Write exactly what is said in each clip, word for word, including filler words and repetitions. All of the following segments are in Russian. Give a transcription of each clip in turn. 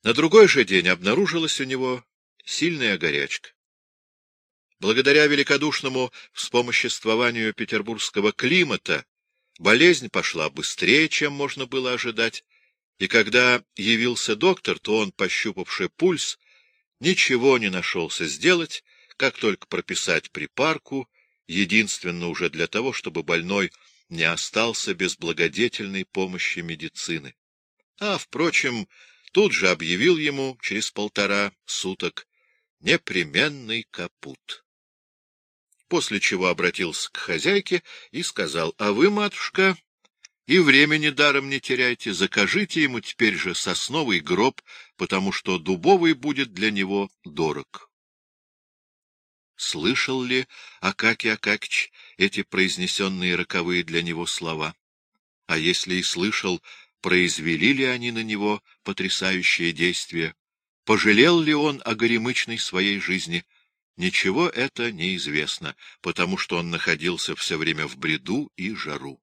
На другой же день обнаружилась у него сильная горячка. Благодаря великодушному вспомоществованию петербургского климата болезнь пошла быстрее, чем можно было ожидать, и когда явился доктор, то он, пощупавший пульс, ничего не нашелся сделать, как только прописать припарку, единственно уже для того, чтобы больной не остался без благодетельной помощи медицины. А, впрочем, тут же объявил ему через полтора суток непременный капут. После чего обратился к хозяйке и сказал: — А вы, матушка, и времени даром не теряйте, закажите ему теперь же сосновый гроб, потому что дубовый будет для него дорог. Слышал ли Акакий Акакич эти произнесенные роковые для него слова? А если и слышал, произвели ли они на него потрясающее действие? Пожалел ли он о горемычной своей жизни? Ничего это неизвестно, потому что он находился все время в бреду и жару.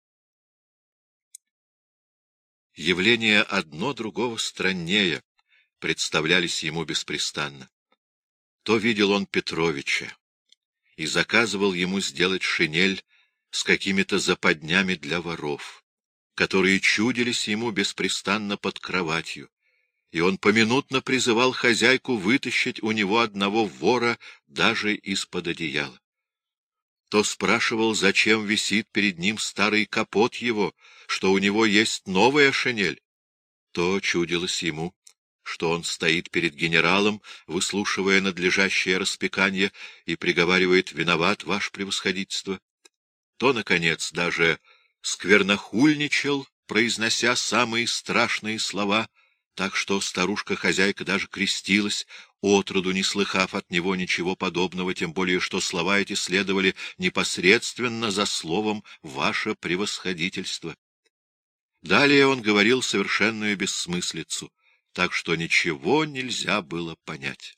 Явления одно другого страннее представлялись ему беспрестанно. То видел он Петровича и заказывал ему сделать шинель с какими-то западнями для воров, которые чудились ему беспрестанно под кроватью, и он поминутно призывал хозяйку вытащить у него одного вора даже из-под одеяла. То спрашивал, зачем висит перед ним старый капот его, что у него есть новая шинель. То чудилось ему, что он стоит перед генералом, выслушивая надлежащее распеканье, и приговаривает: «Виноват, ваше превосходительство». То, наконец, даже сквернохульничал, произнося самые страшные слова, так что старушка-хозяйка даже крестилась, отроду не слыхав от него ничего подобного, тем более что слова эти следовали непосредственно за словом «ваше превосходительство». Далее он говорил совершенную бессмыслицу, так что ничего нельзя было понять.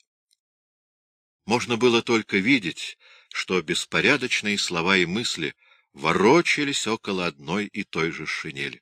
Можно было только видеть, что беспорядочные слова и мысли ворочались около одной и той же шинели.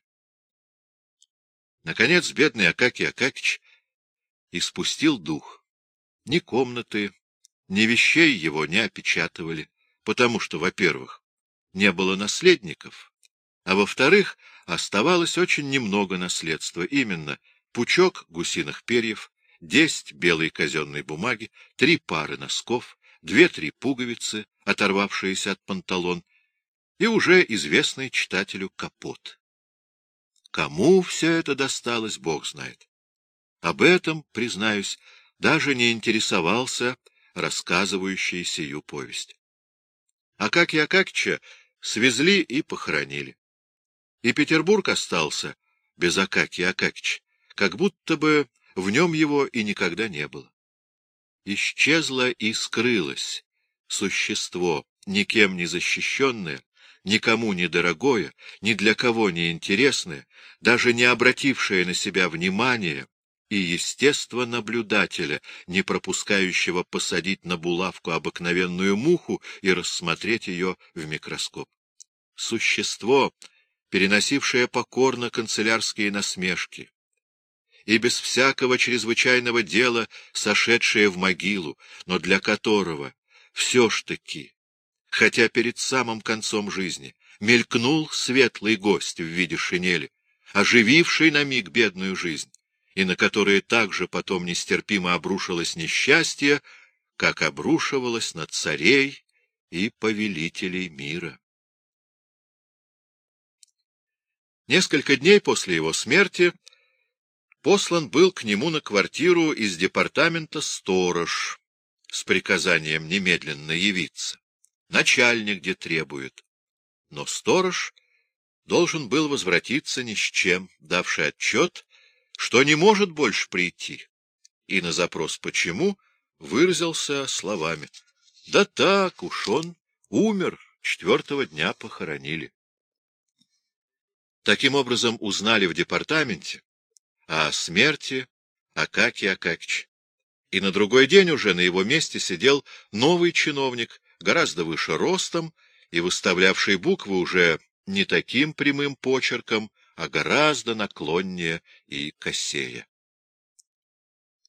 Наконец бедный Акакий Акакич испустил дух. Ни комнаты, ни вещей его не опечатывали, потому что, во-первых, не было наследников, а во-вторых, оставалось очень немного наследства, именно пучок гусиных перьев, десять белой казенной бумаги, три пары носков, две-три пуговицы, оторвавшиеся от панталон, и уже известный читателю капот. Кому все это досталось, Бог знает. Об этом, признаюсь, даже не интересовался рассказывающий сию повесть. Акакия Акакича свезли и похоронили. И Петербург остался без Акакия Акакича, как будто бы в нем его и никогда не было. Исчезло и скрылось существо, никем не защищенное, никому не дорогое, ни для кого не интересное, даже не обратившее на себя внимания, и естествонаблюдателя, не пропускающего посадить на булавку обыкновенную муху и рассмотреть ее в микроскоп. Существо, переносившее покорно канцелярские насмешки, и без всякого чрезвычайного дела сошедшее в могилу, но для которого все ж таки, хотя перед самым концом жизни, мелькнул светлый гость в виде шинели, ожививший на миг бедную жизнь, и на которые также потом нестерпимо обрушилось несчастье, как обрушивалось на царей и повелителей мира. Несколько дней после его смерти послан был к нему на квартиру из департамента сторож с приказанием немедленно явиться. Начальник где требует. Но сторож должен был возвратиться ни с чем, давший отчет, что не может больше прийти, и на запрос «почему» выразился словами: «Да так уж он умер, четвертого дня похоронили». Таким образом узнали в департаменте о смерти Акакия Акакича, и на другой день уже на его месте сидел новый чиновник, гораздо выше ростом и выставлявший буквы уже не таким прямым почерком, а гораздо наклоннее и косее.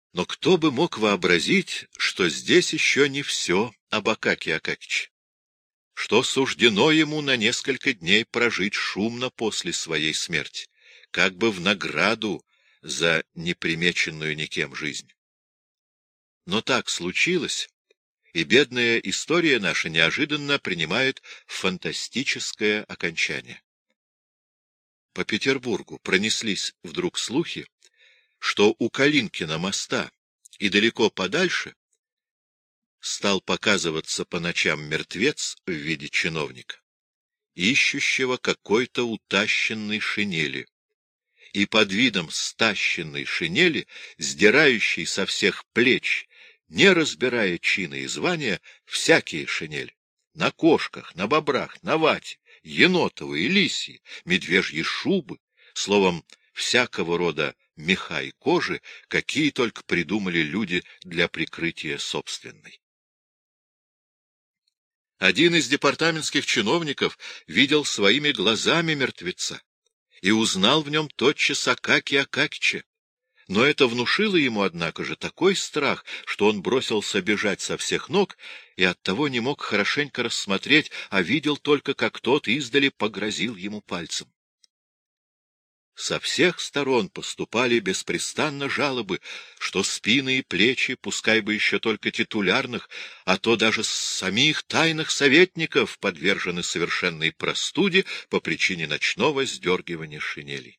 Но кто бы мог вообразить, что здесь еще не все об Акакии Акакиче, что суждено ему на несколько дней прожить шумно после своей смерти, как бы в награду за непримеченную никем жизнь. Но так случилось, и бедная история наша неожиданно принимает фантастическое окончание. По Петербургу пронеслись вдруг слухи, что у Калинкина моста и далеко подальше стал показываться по ночам мертвец в виде чиновника, ищущего какой-то утащенной шинели, и под видом стащенной шинели, сдирающей со всех плеч, не разбирая чина и звания, всякие шинели, на кошках, на бобрах, на вате, енотовые, лисьи, медвежьи шубы, словом, всякого рода меха и кожи, какие только придумали люди для прикрытия собственной. Один из департаментских чиновников видел своими глазами мертвеца и узнал в нем тотчас Акакия Акакича. Но это внушило ему, однако же, такой страх, что он бросился бежать со всех ног и оттого не мог хорошенько рассмотреть, а видел только, как тот издали погрозил ему пальцем. Со всех сторон поступали беспрестанно жалобы, что спины и плечи, пускай бы еще только титулярных, а то даже самих тайных советников подвержены совершенной простуде по причине ночного сдергивания шинелей.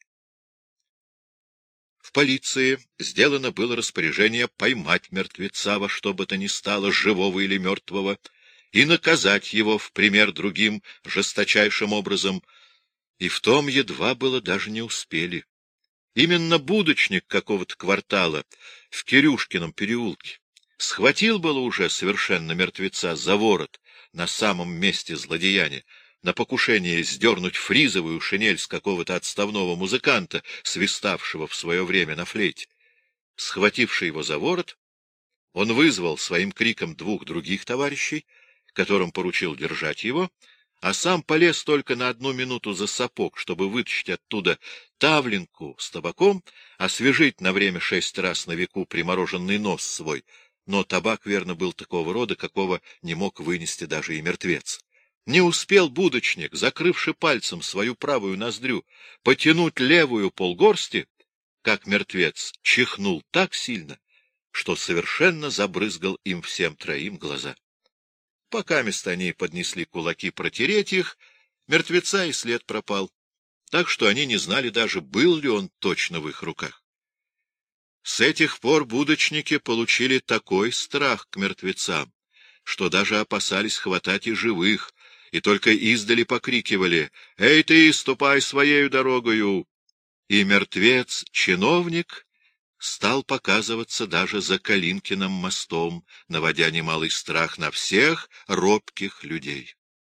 В полиции сделано было распоряжение поймать мертвеца во что бы то ни стало, живого или мертвого, и наказать его в пример другим жесточайшим образом, и в том едва было даже не успели. Именно будочник какого-то квартала в Кирюшкином переулке схватил было уже совершенно мертвеца за ворот на самом месте злодеяния, на покушение сдернуть фризовую шинель с какого-то отставного музыканта, свиставшего в свое время на флейте. Схвативший его за ворот, он вызвал своим криком двух других товарищей, которым поручил держать его, а сам полез только на одну минуту за сапог, чтобы вытащить оттуда тавлинку с табаком, освежить на время шесть раз на веку примороженный нос свой, но табак, верно, был такого рода, какого не мог вынести даже и мертвец. Не успел будочник, закрывши пальцем свою правую ноздрю, потянуть левую полгорсти, как мертвец чихнул так сильно, что совершенно забрызгал им всем троим глаза. Покамест они поднесли кулаки протереть их, мертвеца и след пропал, так что они не знали даже, был ли он точно в их руках. С этих пор будочники получили такой страх к мертвецам, что даже опасались хватать и живых, и только издали покрикивали: «Эй ты, ступай своею дорогою!» И мертвец-чиновник стал показываться даже за Калинкиным мостом, наводя немалый страх на всех робких людей.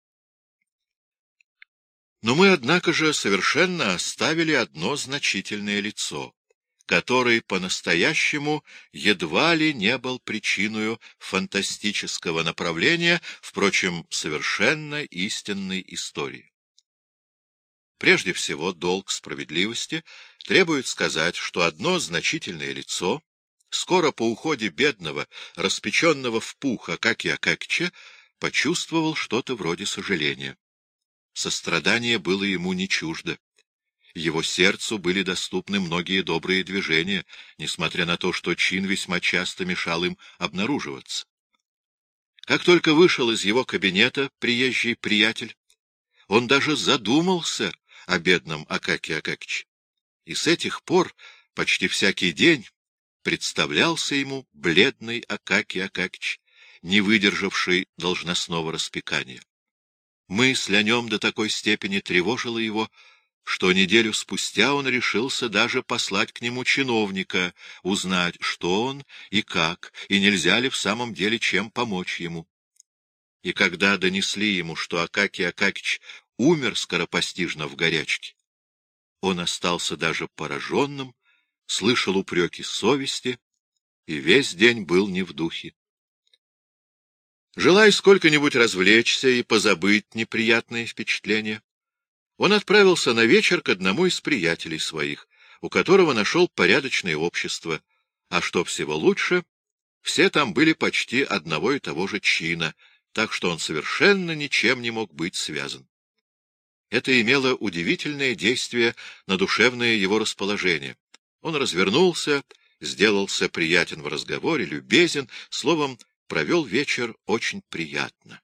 Но мы, однако же, совершенно оставили одно значительное лицо, который по-настоящему едва ли не был причиною фантастического направления, впрочем, совершенно истинной истории. Прежде всего, долг справедливости требует сказать, что одно значительное лицо скоро по уходе бедного, распеченного в пух Акакия Акакича, почувствовал что-то вроде сожаления. Сострадание было ему не чуждо. Его сердцу были доступны многие добрые движения, несмотря на то, что чин весьма часто мешал им обнаруживаться. Как только вышел из его кабинета приезжий приятель, он даже задумался о бедном Акакии Акакиче, и с этих пор почти всякий день представлялся ему бледный Акакий Акакич, не выдержавший должностного распекания. Мысль о нем до такой степени тревожила его, что неделю спустя он решился даже послать к нему чиновника, узнать, что он и как, и нельзя ли в самом деле чем помочь ему. И когда донесли ему, что Акакий Акакич умер скоропостижно в горячке, он остался даже пораженным, слышал упреки совести и весь день был не в духе. Желая сколько-нибудь развлечься и позабыть неприятные впечатления, он отправился на вечер к одному из приятелей своих, у которого нашел порядочное общество, а что всего лучше, все там были почти одного и того же чина, так что он совершенно ничем не мог быть связан. Это имело удивительное действие на душевное его расположение. Он развернулся, сделался приятен в разговоре, любезен, словом, провел вечер очень приятно.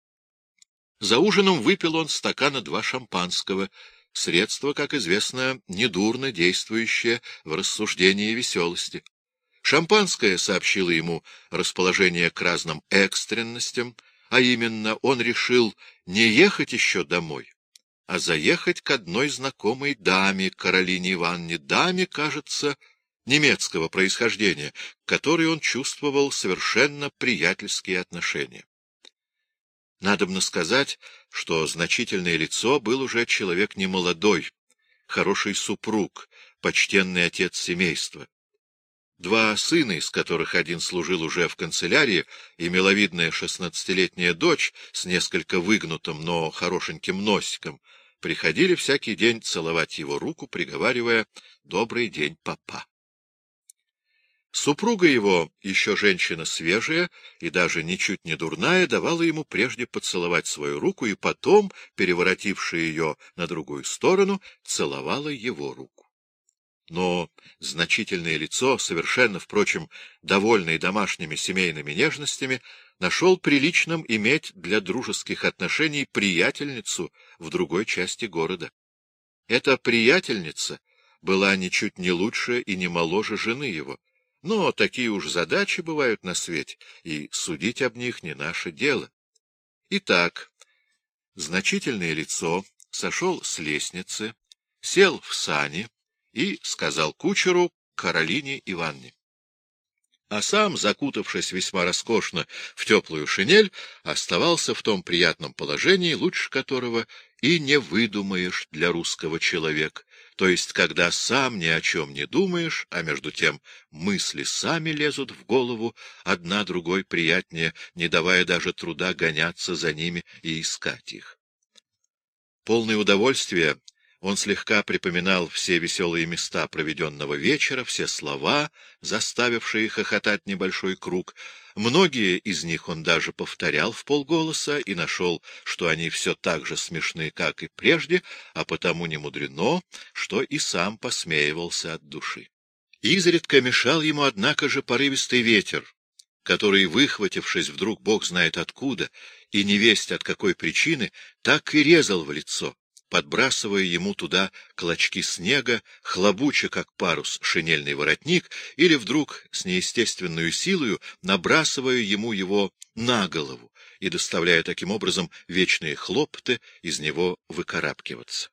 За ужином выпил он стакана два шампанского, средство, как известно, недурно действующее в рассуждении и веселости. Шампанское сообщило ему расположение к разным экстренностям, а именно он решил не ехать еще домой, а заехать к одной знакомой даме, Каролине Ивановне, даме, кажется, немецкого происхождения, к которой он чувствовал совершенно приятельские отношения. Надобно сказать, что значительное лицо был уже человек немолодой, хороший супруг, почтенный отец семейства. Два сына, из которых один служил уже в канцелярии, и миловидная шестнадцатилетняя дочь с несколько выгнутым, но хорошеньким носиком, приходили всякий день целовать его руку, приговаривая «Добрый день, папа». Супруга его, еще женщина свежая и даже ничуть не дурная, давала ему прежде поцеловать свою руку и потом, переворотивши ее на другую сторону, целовала его руку. Но значительное лицо, совершенно, впрочем, довольный домашними семейными нежностями, нашел приличным иметь для дружеских отношений приятельницу в другой части города. Эта приятельница была ничуть не лучше и не моложе жены его, но такие уж задачи бывают на свете, и судить об них не наше дело. Итак, значительное лицо сошел с лестницы, сел в сани и сказал кучеру Каролине Ивановне. А сам, закутавшись весьма роскошно в теплую шинель, оставался в том приятном положении, лучше которого и не выдумаешь для русского человека, то есть когда сам ни о чем не думаешь, а между тем мысли сами лезут в голову, одна другой приятнее, не давая даже труда гоняться за ними и искать их. Полное удовольствие, он слегка припоминал все веселые места проведенного вечера, все слова, заставившие хохотать небольшой круг. Многие из них он даже повторял вполголоса и нашел, что они все так же смешны, как и прежде, а потому не мудрено, что и сам посмеивался от души. Изредка мешал ему, однако же, порывистый ветер, который, выхватившись вдруг бог знает откуда и невесть от какой причины, так и резал в лицо, подбрасывая ему туда клочки снега, хлобуча, как парус, шинельный воротник, или вдруг с неестественной силою набрасывая ему его на голову и доставляя таким образом вечные хлопоты из него выкарабкиваться.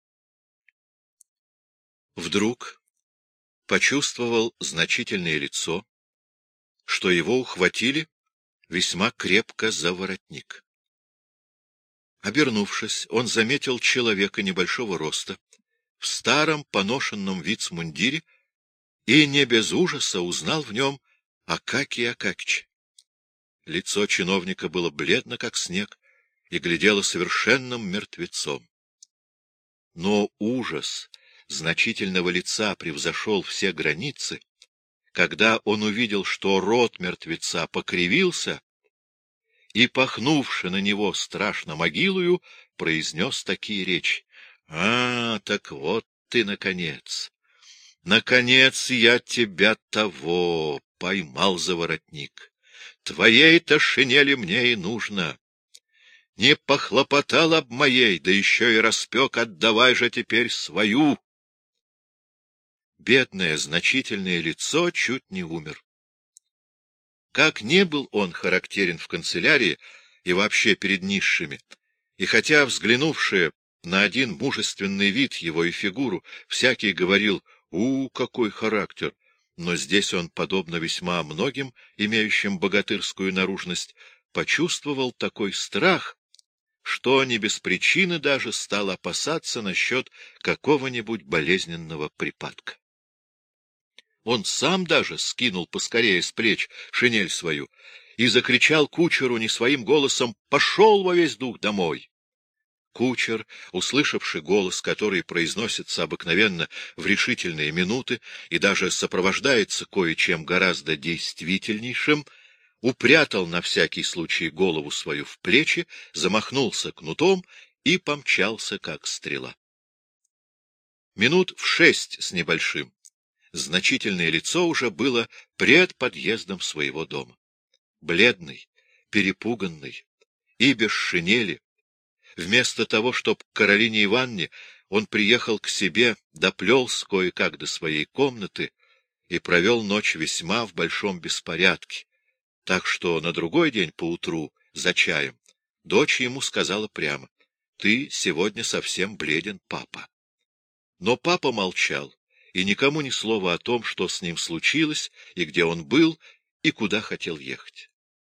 Вдруг почувствовал значительное лицо, что его ухватили весьма крепко за воротник. Обернувшись, он заметил человека небольшого роста, в старом поношенном вицмундире, и не без ужаса узнал в нем Акакия Акакича. Лицо чиновника было бледно, как снег, и глядело совершенным мертвецом. Но ужас значительного лица превзошел все границы, когда он увидел, что рот мертвеца покривился, и, пахнувши на него страшно могилою, произнес такие речи. — А, так вот ты, наконец! Наконец я тебя того поймал за воротник. Твоей-то шинели мне и нужно. Не похлопотал об моей, да еще и распек, отдавай же теперь свою. Бедное, значительное лицо чуть не умер. Как не был он характерен в канцелярии и вообще перед низшими, и хотя, взглянувши на один мужественный вид его и фигуру, всякий говорил «У, какой характер!», но здесь он, подобно весьма многим, имеющим богатырскую наружность, почувствовал такой страх, что не без причины даже стал опасаться насчет какого-нибудь болезненного припадка. Он сам даже скинул поскорее с плеч шинель свою и закричал кучеру не своим голосом: «Пошел во весь дух домой!» Кучер, услышавший голос, который произносится обыкновенно в решительные минуты и даже сопровождается кое-чем гораздо действительнейшим, упрятал на всякий случай голову свою в плечи, замахнулся кнутом и помчался, как стрела. Минут в шесть с небольшим значительное лицо уже было пред подъездом своего дома. Бледный, перепуганный и без шинели, вместо того, чтоб к Каролине Ивановне, он приехал к себе, доплелся кое-как до своей комнаты и провел ночь весьма в большом беспорядке, так что на другой день поутру, за чаем, дочь ему сказала прямо: «Ты сегодня совсем бледен, папа». Но папа молчал, и никому ни слова о том, что с ним случилось, и где он был, и куда хотел ехать.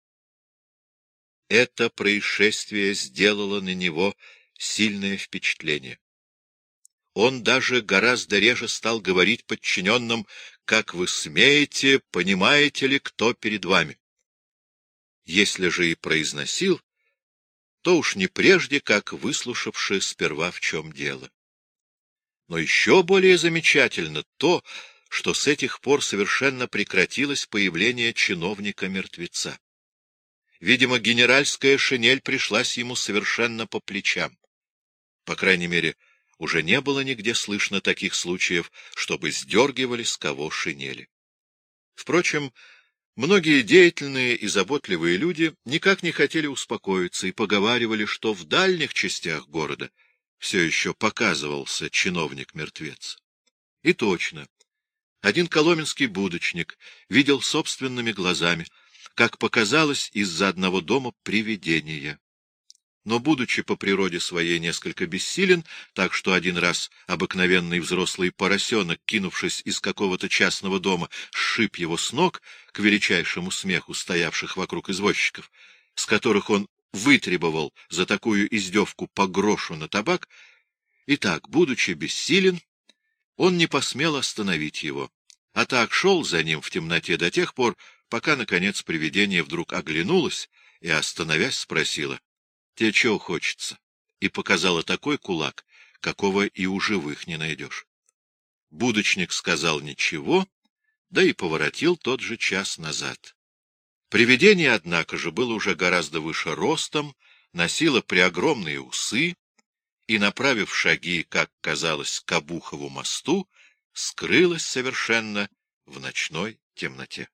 Это происшествие сделало на него сильное впечатление. Он даже гораздо реже стал говорить подчиненным: «Как вы смеете, понимаете ли, кто перед вами?» Если же и произносил, то уж не прежде, как выслушавши сперва, в чем дело. Но еще более замечательно то, что с этих пор совершенно прекратилось появление чиновника-мертвеца. Видимо, генеральская шинель пришлась ему совершенно по плечам. По крайней мере, уже не было нигде слышно таких случаев, чтобы сдергивали с кого шинели. Впрочем, многие деятельные и заботливые люди никак не хотели успокоиться и поговаривали, что в дальних частях города все еще показывался чиновник-мертвец. И точно, один коломенский будочник видел собственными глазами, как показалось из-за одного дома привидение. Но, будучи по природе своей несколько бессилен, так что один раз обыкновенный взрослый поросенок, кинувшись из какого-то частного дома, сшиб его с ног, к величайшему смеху стоявших вокруг извозчиков, с которых он вытребовал за такую издевку по грошу на табак, и так, будучи бессилен, он не посмел остановить его, а так шел за ним в темноте до тех пор, пока, наконец, привидение вдруг оглянулось и, остановясь, спросила: «Тебе чего хочется?» и показала такой кулак, какого и у живых не найдешь. Будочник сказал ничего, да и поворотил тот же час назад. Привидение, однако же, было уже гораздо выше ростом, носило преогромные усы и, направив шаги, как казалось, к Обухову мосту, скрылось совершенно в ночной темноте.